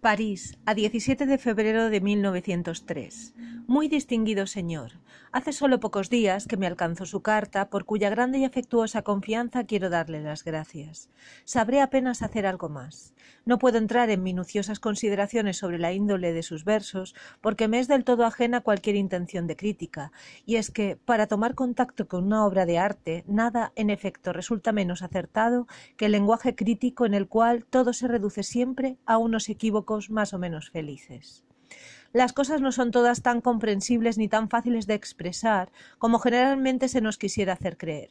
París, a 17 de febrero de 1903. Muy distinguido señor, hace solo pocos días que me alcanzó su carta, por cuya grande y afectuosa confianza quiero darle las gracias. Sabré apenas hacer algo más. No puedo entrar en minuciosas consideraciones sobre la índole de sus versos, porque me es del todo ajena cualquier intención de crítica, y es que, para tomar contacto con una obra de arte, nada, en efecto, resulta menos acertado que el lenguaje crítico en el cual todo se reduce siempre a unos equívocos más o menos felices. Las cosas no son todas tan comprensibles ni tan fáciles de expresar como generalmente se nos quisiera hacer creer.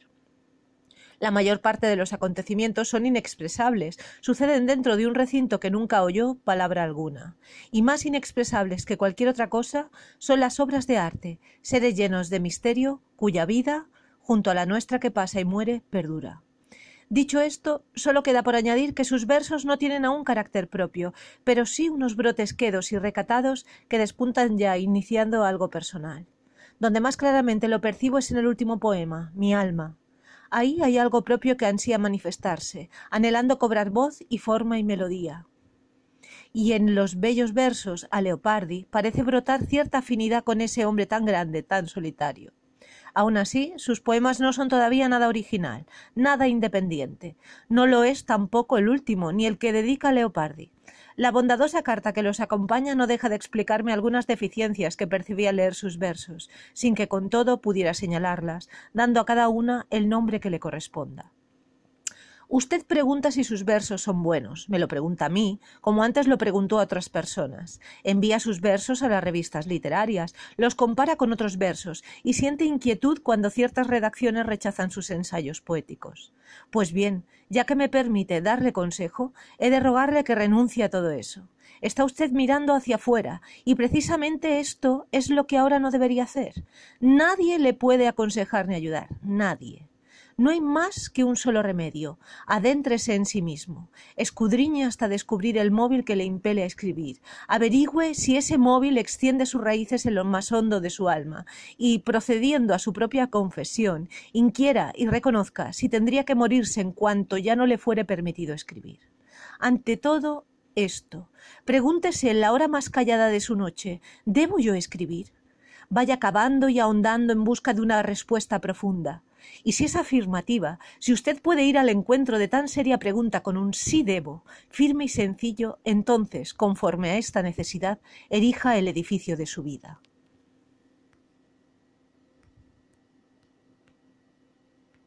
La mayor parte de los acontecimientos son inexpresables, suceden dentro de un recinto que nunca oyó palabra alguna. Y más inexpresables que cualquier otra cosa son las obras de arte, seres llenos de misterio, cuya vida, junto a la nuestra que pasa y muere, perdura. Dicho esto, solo queda por añadir que sus versos no tienen aún carácter propio, pero sí unos brotes quedos y recatados que despuntan ya iniciando algo personal. Donde más claramente lo percibo es en el último poema, Mi alma. Ahí hay algo propio que ansía manifestarse, anhelando cobrar voz y forma y melodía. Y en los bellos versos a Leopardi parece brotar cierta afinidad con ese hombre tan grande, tan solitario. Aún así, sus poemas no son todavía nada original, nada independiente. No lo es tampoco el último, ni el que dedica a Leopardi. La bondadosa carta que los acompaña no deja de explicarme algunas deficiencias que percibí al leer sus versos, sin que con todo pudiera señalarlas, dando a cada una el nombre que le corresponda. Usted pregunta si sus versos son buenos, me lo pregunta a mí, como antes lo preguntó a otras personas. Envía sus versos a las revistas literarias, los compara con otros versos y siente inquietud cuando ciertas redacciones rechazan sus ensayos poéticos. Pues bien, ya que me permite darle consejo, he de rogarle que renuncie a todo eso. Está usted mirando hacia afuera, y precisamente esto es lo que ahora no debería hacer. Nadie le puede aconsejar ni ayudar, nadie. No hay más que un solo remedio. Adéntrese en sí mismo. Escudriñe hasta descubrir el móvil que le impele a escribir. Averigüe si ese móvil extiende sus raíces en lo más hondo de su alma y, procediendo a su propia confesión, inquiera y reconozca si tendría que morirse en cuanto ya no le fuere permitido escribir. Ante todo esto, pregúntese en la hora más callada de su noche, ¿debo yo escribir? Vaya cavando y ahondando en busca de una respuesta profunda. Y si es afirmativa, si usted puede ir al encuentro de tan seria pregunta con un sí debo, firme y sencillo, entonces, conforme a esta necesidad, erija el edificio de su vida.